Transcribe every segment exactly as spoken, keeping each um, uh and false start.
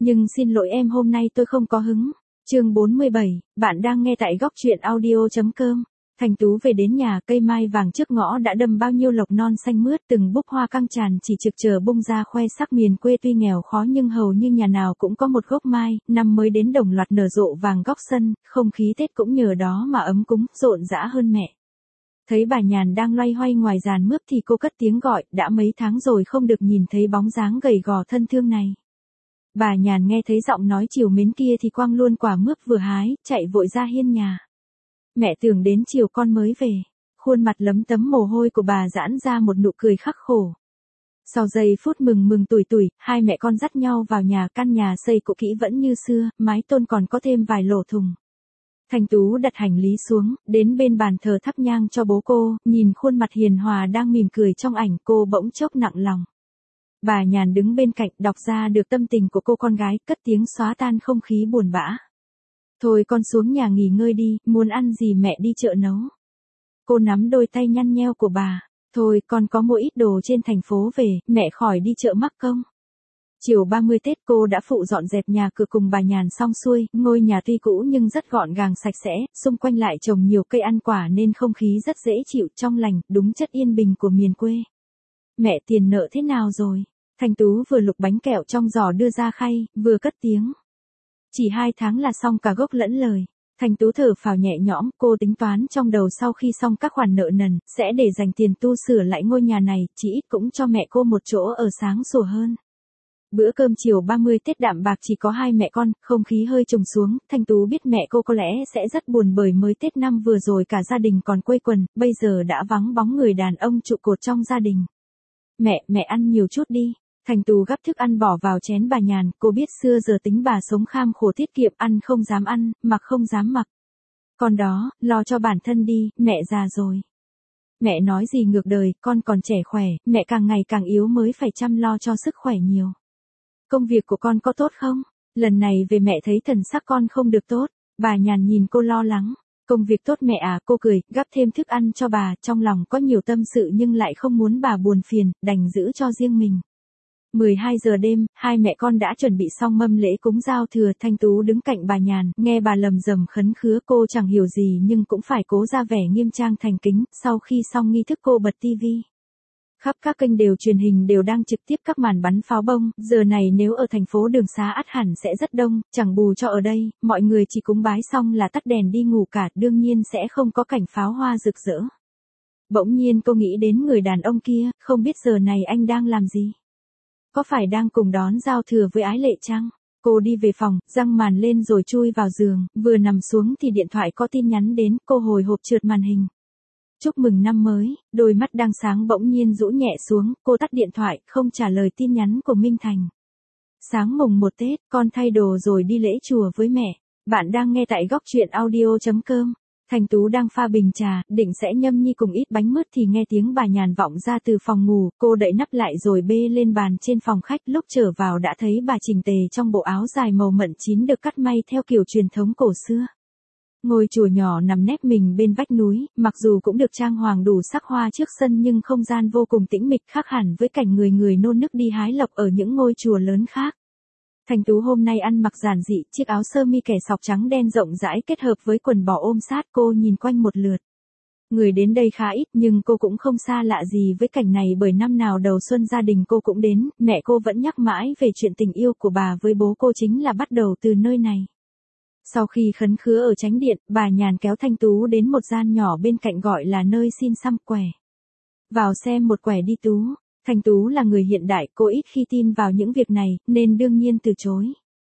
Nhưng xin lỗi em hôm nay tôi không có hứng. Chương bốn mươi bảy, bạn đang nghe tại góc truyện audio.com. Thành Tú về đến nhà, cây mai vàng trước ngõ đã đâm bao nhiêu lộc non xanh mướt, từng búp hoa căng tràn chỉ trực chờ bung ra khoe sắc. Miền quê tuy nghèo khó nhưng hầu như nhà nào cũng có một gốc mai, năm mới đến đồng loạt nở rộ vàng góc sân, không khí Tết cũng nhờ đó mà ấm cúng, rộn rã hơn mẹ. Thấy bà Nhàn đang loay hoay ngoài giàn mướp thì cô cất tiếng gọi, đã mấy tháng rồi không được nhìn thấy bóng dáng gầy gò thân thương này. Bà Nhàn nghe thấy giọng nói trìu mến kia thì quăng luôn quả mướp vừa hái, chạy vội ra hiên nhà. Mẹ tưởng đến chiều con mới về. Khuôn mặt lấm tấm mồ hôi của bà giãn ra một nụ cười khắc khổ. Sau giây phút mừng mừng tủi tủi, hai mẹ con dắt nhau vào nhà. Căn nhà xây cũ kỹ vẫn như xưa, mái tôn còn có thêm vài lỗ thùng. Thành Tú đặt hành lý xuống, đến bên bàn thờ thắp nhang cho bố cô, nhìn khuôn mặt hiền hòa đang mỉm cười trong ảnh, cô bỗng chốc nặng lòng. Bà Nhàn đứng bên cạnh đọc ra được tâm tình của cô con gái, cất tiếng xóa tan không khí buồn bã. Thôi con xuống nhà nghỉ ngơi đi, muốn ăn gì mẹ đi chợ nấu. Cô nắm đôi tay nhăn nheo của bà. Thôi con có mua ít đồ trên thành phố về, mẹ khỏi đi chợ mắc công. Chiều ba mươi Tết cô đã phụ dọn dẹp nhà cửa cùng bà Nhàn xong xuôi, ngôi nhà tuy cũ nhưng rất gọn gàng sạch sẽ, xung quanh lại trồng nhiều cây ăn quả nên không khí rất dễ chịu, trong lành, đúng chất yên bình của miền quê. Mẹ tiền nợ thế nào rồi? Thành Tú vừa lục bánh kẹo trong giỏ đưa ra khay, vừa cất tiếng. Chỉ hai tháng là xong cả gốc lẫn lời. Thành Tú thở phào nhẹ nhõm, cô tính toán trong đầu sau khi xong các khoản nợ nần, sẽ để dành tiền tu sửa lại ngôi nhà này, chỉ ít cũng cho mẹ cô một chỗ ở sáng sủa hơn. Bữa cơm chiều ba mươi Tết đạm bạc chỉ có hai mẹ con, không khí hơi trùng xuống, Thành Tú biết mẹ cô có lẽ sẽ rất buồn bởi mới Tết năm vừa rồi cả gia đình còn quây quần, bây giờ đã vắng bóng người đàn ông trụ cột trong gia đình. Mẹ, mẹ ăn nhiều chút đi. Thành Tú gắp thức ăn bỏ vào chén bà Nhàn, cô biết xưa giờ tính bà sống kham khổ tiết kiệm, ăn không dám ăn, mặc không dám mặc. Còn đó, lo cho bản thân đi, mẹ già rồi. Mẹ nói gì ngược đời, con còn trẻ khỏe, mẹ càng ngày càng yếu mới phải chăm lo cho sức khỏe nhiều. Công việc của con có tốt không? Lần này về mẹ thấy thần sắc con không được tốt. Bà Nhàn nhìn cô lo lắng. Công việc tốt mẹ à, cô cười, gắp thêm thức ăn cho bà, trong lòng có nhiều tâm sự nhưng lại không muốn bà buồn phiền, đành giữ cho riêng mình. mười hai giờ đêm, hai mẹ con đã chuẩn bị xong mâm lễ cúng giao thừa. Thanh Tú đứng cạnh bà Nhàn, nghe bà lầm rầm khấn khứa, cô chẳng hiểu gì nhưng cũng phải cố ra vẻ nghiêm trang thành kính. Sau khi xong nghi thức cô bật tivi. Khắp các kênh đều truyền hình đều đang trực tiếp các màn bắn pháo bông, giờ này nếu ở thành phố Đường Xá ắt hẳn sẽ rất đông, chẳng bù cho ở đây, mọi người chỉ cúng bái xong là tắt đèn đi ngủ cả, đương nhiên sẽ không có cảnh pháo hoa rực rỡ. Bỗng nhiên cô nghĩ đến người đàn ông kia, không biết giờ này anh đang làm gì. Có phải đang cùng đón giao thừa với Ái Lệ chăng? Cô đi về phòng, giăng màn lên rồi chui vào giường, vừa nằm xuống thì điện thoại có tin nhắn đến, cô hồi hộp trượt màn hình. Chúc mừng năm mới, đôi mắt đang sáng bỗng nhiên rũ nhẹ xuống, cô tắt điện thoại, không trả lời tin nhắn của Minh Thành. Sáng mùng một Tết, con thay đồ rồi đi lễ chùa với mẹ. Bạn đang nghe tại góc truyện audio.com. Thành Tú đang pha bình trà, định sẽ nhâm nhi cùng ít bánh mứt thì nghe tiếng bà Nhàn vọng ra từ phòng ngủ, cô đậy nắp lại rồi bê lên bàn trên phòng khách, lúc trở vào đã thấy bà chỉnh tề trong bộ áo dài màu mận chín được cắt may theo kiểu truyền thống cổ xưa. Ngôi chùa nhỏ nằm nép mình bên vách núi, mặc dù cũng được trang hoàng đủ sắc hoa trước sân nhưng không gian vô cùng tĩnh mịch, khác hẳn với cảnh người người nôn nức đi hái lộc ở những ngôi chùa lớn khác. Thành Tú hôm nay ăn mặc giản dị, chiếc áo sơ mi kẻ sọc trắng đen rộng rãi kết hợp với quần bò ôm sát, cô nhìn quanh một lượt. Người đến đây khá ít nhưng cô cũng không xa lạ gì với cảnh này bởi năm nào đầu xuân gia đình cô cũng đến, mẹ cô vẫn nhắc mãi về chuyện tình yêu của bà với bố cô chính là bắt đầu từ nơi này. Sau khi khấn khứa ở chánh điện, bà Nhàn kéo Thanh Tú đến một gian nhỏ bên cạnh gọi là nơi xin xăm quẻ. Vào xem một quẻ đi Tú. Thành Tú là người hiện đại, cô ít khi tin vào những việc này, nên đương nhiên từ chối.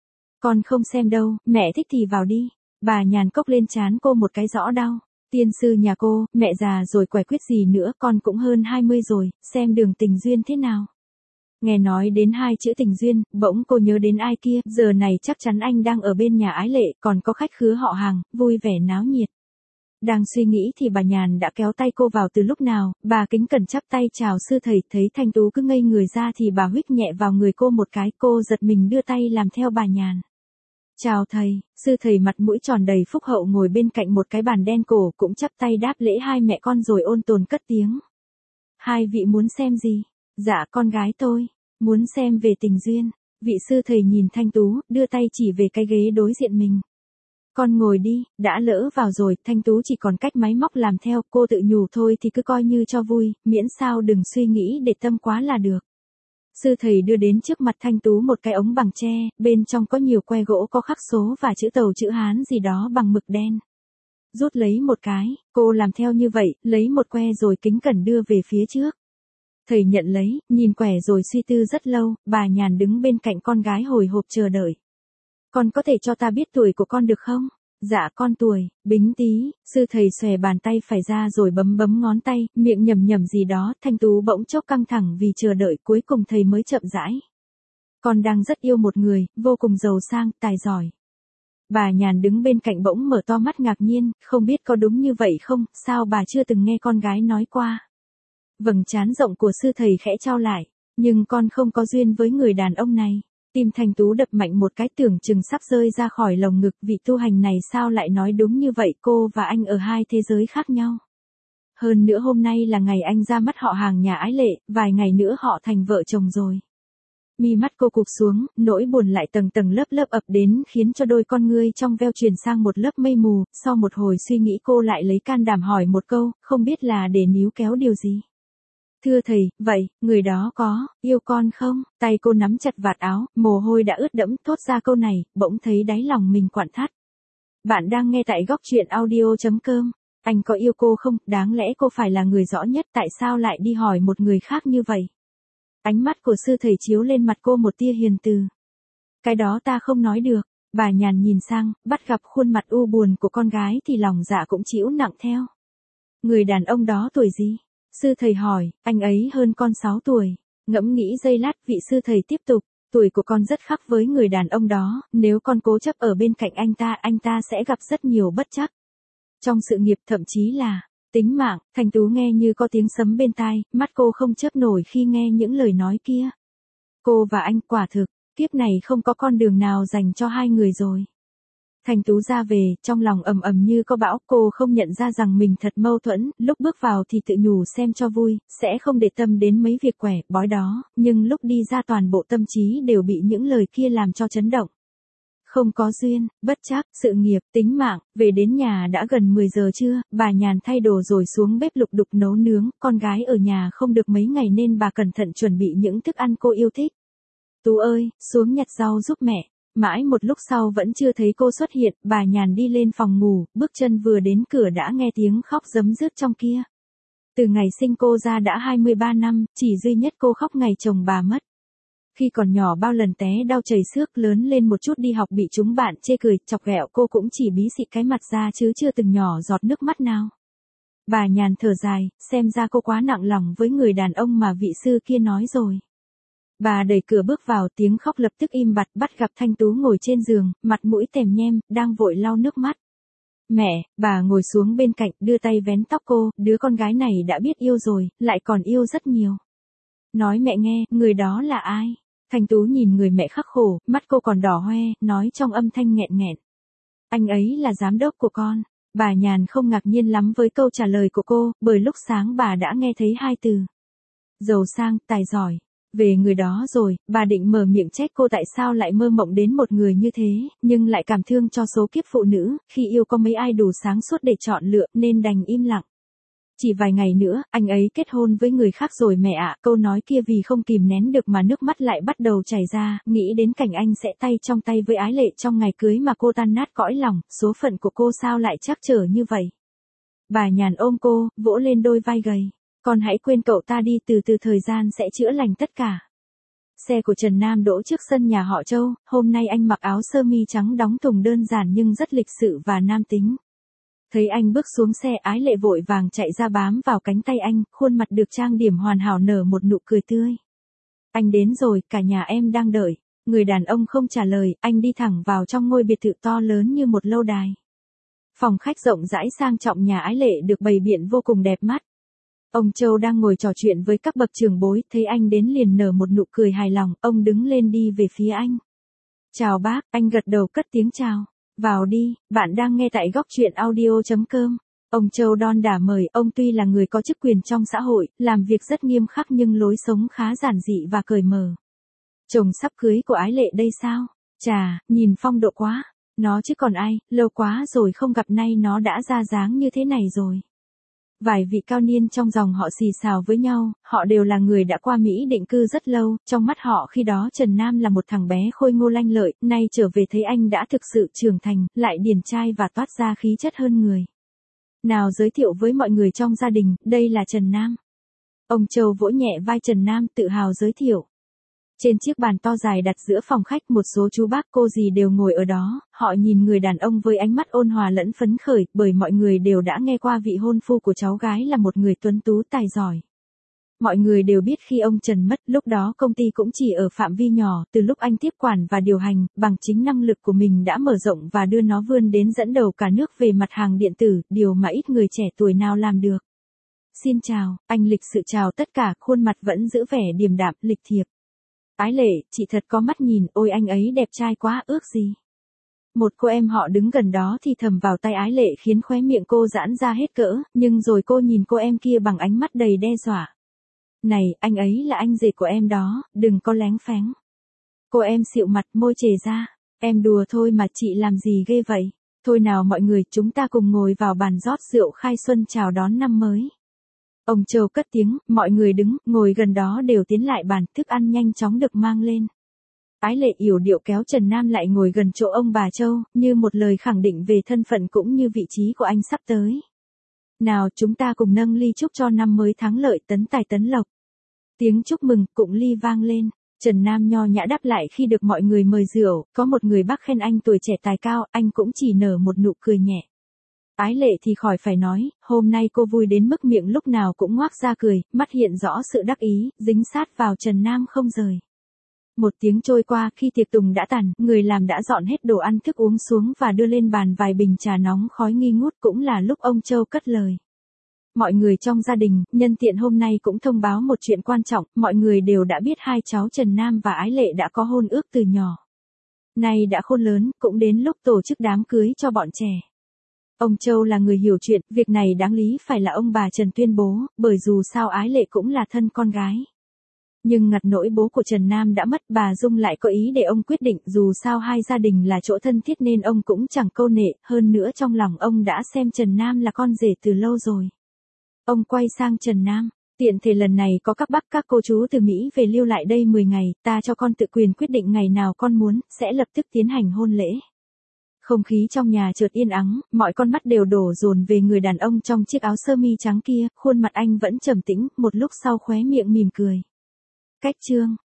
Con không xem đâu, mẹ thích thì vào đi. Bà Nhàn cốc lên trán cô một cái rõ đau. Tiên sư nhà cô, mẹ già rồi quẻ quyết gì nữa, con cũng hơn hai mươi rồi, xem đường tình duyên thế nào. Nghe nói đến hai chữ tình duyên, bỗng cô nhớ đến ai kia, giờ này chắc chắn anh đang ở bên nhà Ái Lệ, còn có khách khứa họ hàng, vui vẻ náo nhiệt. Đang suy nghĩ thì bà Nhàn đã kéo tay cô vào từ lúc nào, bà kính cẩn chắp tay chào sư thầy, thấy Thanh Tú cứ ngây người ra thì bà huých nhẹ vào người cô một cái, cô giật mình đưa tay làm theo bà Nhàn. Chào thầy, sư thầy mặt mũi tròn đầy phúc hậu ngồi bên cạnh một cái bàn đen cổ cũng chắp tay đáp lễ hai mẹ con rồi ôn tồn cất tiếng. Hai vị muốn xem gì? Dạ con gái tôi, muốn xem về tình duyên. Vị sư thầy nhìn Thanh Tú, đưa tay chỉ về cái ghế đối diện mình. Con ngồi đi, đã lỡ vào rồi, Thanh Tú chỉ còn cách máy móc làm theo, cô tự nhủ thôi thì cứ coi như cho vui, miễn sao đừng suy nghĩ để tâm quá là được. Sư thầy đưa đến trước mặt Thanh Tú một cái ống bằng tre, bên trong có nhiều que gỗ có khắc số và chữ Tàu chữ Hán gì đó bằng mực đen. Rút lấy một cái, cô làm theo như vậy, lấy một que rồi kính cẩn đưa về phía trước. Thầy nhận lấy, nhìn quẻ rồi suy tư rất lâu, bà Nhàn đứng bên cạnh con gái hồi hộp chờ đợi. Con có thể cho ta biết tuổi của con được không? Dạ con tuổi, Bính Tý, sư thầy xòe bàn tay phải ra rồi bấm bấm ngón tay, miệng nhầm nhầm gì đó, Thanh Tú bỗng chốc căng thẳng vì chờ đợi, cuối cùng thầy mới chậm rãi. Con đang rất yêu một người, vô cùng giàu sang, tài giỏi. Bà Nhàn đứng bên cạnh bỗng mở to mắt ngạc nhiên, không biết có đúng như vậy không, sao bà chưa từng nghe con gái nói qua. Vầng trán rộng của sư thầy khẽ trao lại, nhưng con không có duyên với người đàn ông này. Tim Thanh Tú đập mạnh một cái, tưởng chừng sắp rơi ra khỏi lồng ngực, vị tu hành này sao lại nói đúng như vậy, cô và anh ở hai thế giới khác nhau. Hơn nữa hôm nay là ngày anh ra mắt họ hàng nhà Ái Lệ, vài ngày nữa họ thành vợ chồng rồi. Mi mắt cô cụp xuống, nỗi buồn lại tầng tầng lớp lớp ập đến khiến cho đôi con ngươi trong veo chuyển sang một lớp mây mù, sau một hồi suy nghĩ cô lại lấy can đảm hỏi một câu, không biết là để níu kéo điều gì. Thưa thầy, vậy, người đó có, yêu con không? Tay cô nắm chặt vạt áo, mồ hôi đã ướt đẫm, thốt ra câu này, bỗng thấy đáy lòng mình quặn thắt. Bạn đang nghe tại góc truyện audio.com. Anh có yêu cô không? Đáng lẽ cô phải là người rõ nhất, tại sao lại đi hỏi một người khác như vậy? Ánh mắt của sư thầy chiếu lên mặt cô một tia hiền từ. Cái đó ta không nói được. Bà Nhàn nhìn sang, bắt gặp khuôn mặt u buồn của con gái thì lòng dạ cũng chịu nặng theo. Người đàn ông đó tuổi gì? Sư thầy hỏi, anh ấy hơn con sáu tuổi. Ngẫm nghĩ giây lát, vị sư thầy tiếp tục, tuổi của con rất khác với người đàn ông đó, nếu con cố chấp ở bên cạnh anh ta, anh ta sẽ gặp rất nhiều bất trắc. Trong sự nghiệp, thậm chí là tính mạng. Thanh Tú nghe như có tiếng sấm bên tai, mắt cô không chớp nổi khi nghe những lời nói kia. Cô và anh quả thực, kiếp này không có con đường nào dành cho hai người rồi. Thanh Tú ra về, trong lòng ầm ầm như có bão, cô không nhận ra rằng mình thật mâu thuẫn, lúc bước vào thì tự nhủ xem cho vui, sẽ không để tâm đến mấy việc quẻ, bói đó, nhưng lúc đi ra toàn bộ tâm trí đều bị những lời kia làm cho chấn động. Không có duyên, bất trắc, sự nghiệp, tính mạng, về đến nhà đã gần mười giờ trưa, bà Nhàn thay đồ rồi xuống bếp lục đục nấu nướng, con gái ở nhà không được mấy ngày nên bà cẩn thận chuẩn bị những thức ăn cô yêu thích. Tú ơi, xuống nhặt rau giúp mẹ. Mãi một lúc sau vẫn chưa thấy cô xuất hiện, bà Nhàn đi lên phòng ngủ, bước chân vừa đến cửa đã nghe tiếng khóc giấm dứt trong kia. Từ ngày sinh cô ra đã hai mươi ba năm, chỉ duy nhất cô khóc ngày chồng bà mất. Khi còn nhỏ bao lần té đau chảy xước, lớn lên một chút đi học bị chúng bạn chê cười, chọc ghẹo, cô cũng chỉ bí xị cái mặt ra chứ chưa từng nhỏ giọt nước mắt nào. Bà Nhàn thở dài, xem ra cô quá nặng lòng với người đàn ông mà vị sư kia nói rồi. Bà đẩy cửa bước vào, tiếng khóc lập tức im bặt, bắt gặp Thanh Tú ngồi trên giường, mặt mũi tèm nhem, đang vội lau nước mắt. Mẹ, bà ngồi xuống bên cạnh, đưa tay vén tóc cô, đứa con gái này đã biết yêu rồi, lại còn yêu rất nhiều. Nói mẹ nghe, người đó là ai? Thanh Tú nhìn người mẹ khắc khổ, mắt cô còn đỏ hoe, nói trong âm thanh nghẹn nghẹn. Anh ấy là giám đốc của con. Bà Nhàn không ngạc nhiên lắm với câu trả lời của cô, bởi lúc sáng bà đã nghe thấy hai từ. Giàu sang, tài giỏi. Về người đó rồi, bà định mở miệng trách cô tại sao lại mơ mộng đến một người như thế, nhưng lại cảm thương cho số kiếp phụ nữ, khi yêu có mấy ai đủ sáng suốt để chọn lựa, nên đành im lặng. Chỉ vài ngày nữa, anh ấy kết hôn với người khác rồi mẹ ạ, câu nói kia vì không kìm nén được mà nước mắt lại bắt đầu chảy ra, nghĩ đến cảnh anh sẽ tay trong tay với Ái Lệ trong ngày cưới mà cô tan nát cõi lòng, số phận của cô sao lại trắc trở như vậy. Bà Nhàn ôm cô, vỗ lên đôi vai gầy. Con hãy quên cậu ta đi, từ từ thời gian sẽ chữa lành tất cả. Xe của Trần Nam đỗ trước sân nhà họ Châu, hôm nay anh mặc áo sơ mi trắng đóng thùng đơn giản nhưng rất lịch sự và nam tính. Thấy anh bước xuống xe, Ái Lệ vội vàng chạy ra bám vào cánh tay anh, khuôn mặt được trang điểm hoàn hảo nở một nụ cười tươi. Anh đến rồi, cả nhà em đang đợi. Người đàn ông không trả lời, anh đi thẳng vào trong ngôi biệt thự to lớn như một lâu đài. Phòng khách rộng rãi sang trọng nhà Ái Lệ được bày biện vô cùng đẹp mắt. Ông Châu đang ngồi trò chuyện với các bậc trưởng bối, thấy anh đến liền nở một nụ cười hài lòng, ông đứng lên đi về phía anh. Chào bác, anh gật đầu cất tiếng chào. Vào đi, bạn đang nghe tại góc truyện audio.com. Ông Châu đon đả mời, ông tuy là người có chức quyền trong xã hội, làm việc rất nghiêm khắc nhưng lối sống khá giản dị và cởi mở. Chồng sắp cưới của Ái Lệ đây sao? Chà, nhìn phong độ quá. Nó chứ còn ai, lâu quá rồi không gặp nay nó đã ra dáng như thế này rồi. Vài vị cao niên trong dòng họ xì xào với nhau, họ đều là người đã qua Mỹ định cư rất lâu, trong mắt họ khi đó Trần Nam là một thằng bé khôi ngô lanh lợi, nay trở về thấy anh đã thực sự trưởng thành, lại điển trai và toát ra khí chất hơn người. Nào giới thiệu với mọi người trong gia đình, đây là Trần Nam. Ông Châu vỗ nhẹ vai Trần Nam tự hào giới thiệu. Trên chiếc bàn to dài đặt giữa phòng khách một số chú bác cô dì đều ngồi ở đó, họ nhìn người đàn ông với ánh mắt ôn hòa lẫn phấn khởi, bởi mọi người đều đã nghe qua vị hôn phu của cháu gái là một người tuấn tú tài giỏi. Mọi người đều biết khi ông Trần mất, lúc đó công ty cũng chỉ ở phạm vi nhỏ, từ lúc anh tiếp quản và điều hành, bằng chính năng lực của mình đã mở rộng và đưa nó vươn đến dẫn đầu cả nước về mặt hàng điện tử, điều mà ít người trẻ tuổi nào làm được. Xin chào, anh lịch sự chào tất cả, khuôn mặt vẫn giữ vẻ điềm đạm, lịch thiệp. Ái Lệ, chị thật có mắt nhìn, ôi anh ấy đẹp trai quá, ước gì. Một cô em họ đứng gần đó thì thầm vào tay Ái Lệ khiến khóe miệng cô giãn ra hết cỡ, nhưng rồi cô nhìn cô em kia bằng ánh mắt đầy đe dọa. Này, anh ấy là anh rể của em đó, đừng có léng phén. Cô em xịu mặt môi chề ra, em đùa thôi mà chị làm gì ghê vậy. Thôi nào mọi người, chúng ta cùng ngồi vào bàn rót rượu khai xuân chào đón năm mới. Ông Châu cất tiếng, mọi người đứng, ngồi gần đó đều tiến lại bàn, thức ăn nhanh chóng được mang lên. Ái Lệ yểu điệu kéo Trần Nam lại ngồi gần chỗ ông bà Châu, như một lời khẳng định về thân phận cũng như vị trí của anh sắp tới. Nào chúng ta cùng nâng ly chúc cho năm mới thắng lợi, tấn tài tấn lộc. Tiếng chúc mừng, cụng ly vang lên. Trần Nam nho nhã đáp lại khi được mọi người mời rượu, có một người bác khen anh tuổi trẻ tài cao, anh cũng chỉ nở một nụ cười nhẹ. Ái Lệ thì khỏi phải nói, hôm nay cô vui đến mức miệng lúc nào cũng ngoác ra cười, mắt hiện rõ sự đắc ý, dính sát vào Trần Nam không rời. Một tiếng trôi qua, khi tiệc tùng đã tàn, người làm đã dọn hết đồ ăn thức uống xuống và đưa lên bàn vài bình trà nóng khói nghi ngút, cũng là lúc ông Châu cất lời. Mọi người trong gia đình, nhân tiện hôm nay cũng thông báo một chuyện quan trọng, mọi người đều đã biết hai cháu Trần Nam và Ái Lệ đã có hôn ước từ nhỏ. Nay đã khôn lớn, cũng đến lúc tổ chức đám cưới cho bọn trẻ. Ông Châu là người hiểu chuyện, việc này đáng lý phải là ông bà Trần tuyên bố, bởi dù sao Ái Lệ cũng là thân con gái. Nhưng ngặt nỗi bố của Trần Nam đã mất, bà Dung lại có ý để ông quyết định, dù sao hai gia đình là chỗ thân thiết nên ông cũng chẳng câu nệ, hơn nữa trong lòng ông đã xem Trần Nam là con rể từ lâu rồi. Ông quay sang Trần Nam, tiện thể lần này có các bác các cô chú từ Mỹ về lưu lại đây mười ngày, ta cho con tự quyền quyết định ngày nào con muốn, sẽ lập tức tiến hành hôn lễ. Không khí trong nhà chợt yên ắng, mọi con mắt đều đổ dồn về người đàn ông trong chiếc áo sơ mi trắng kia, khuôn mặt anh vẫn trầm tĩnh, một lúc sau khóe miệng mỉm cười. Cách chương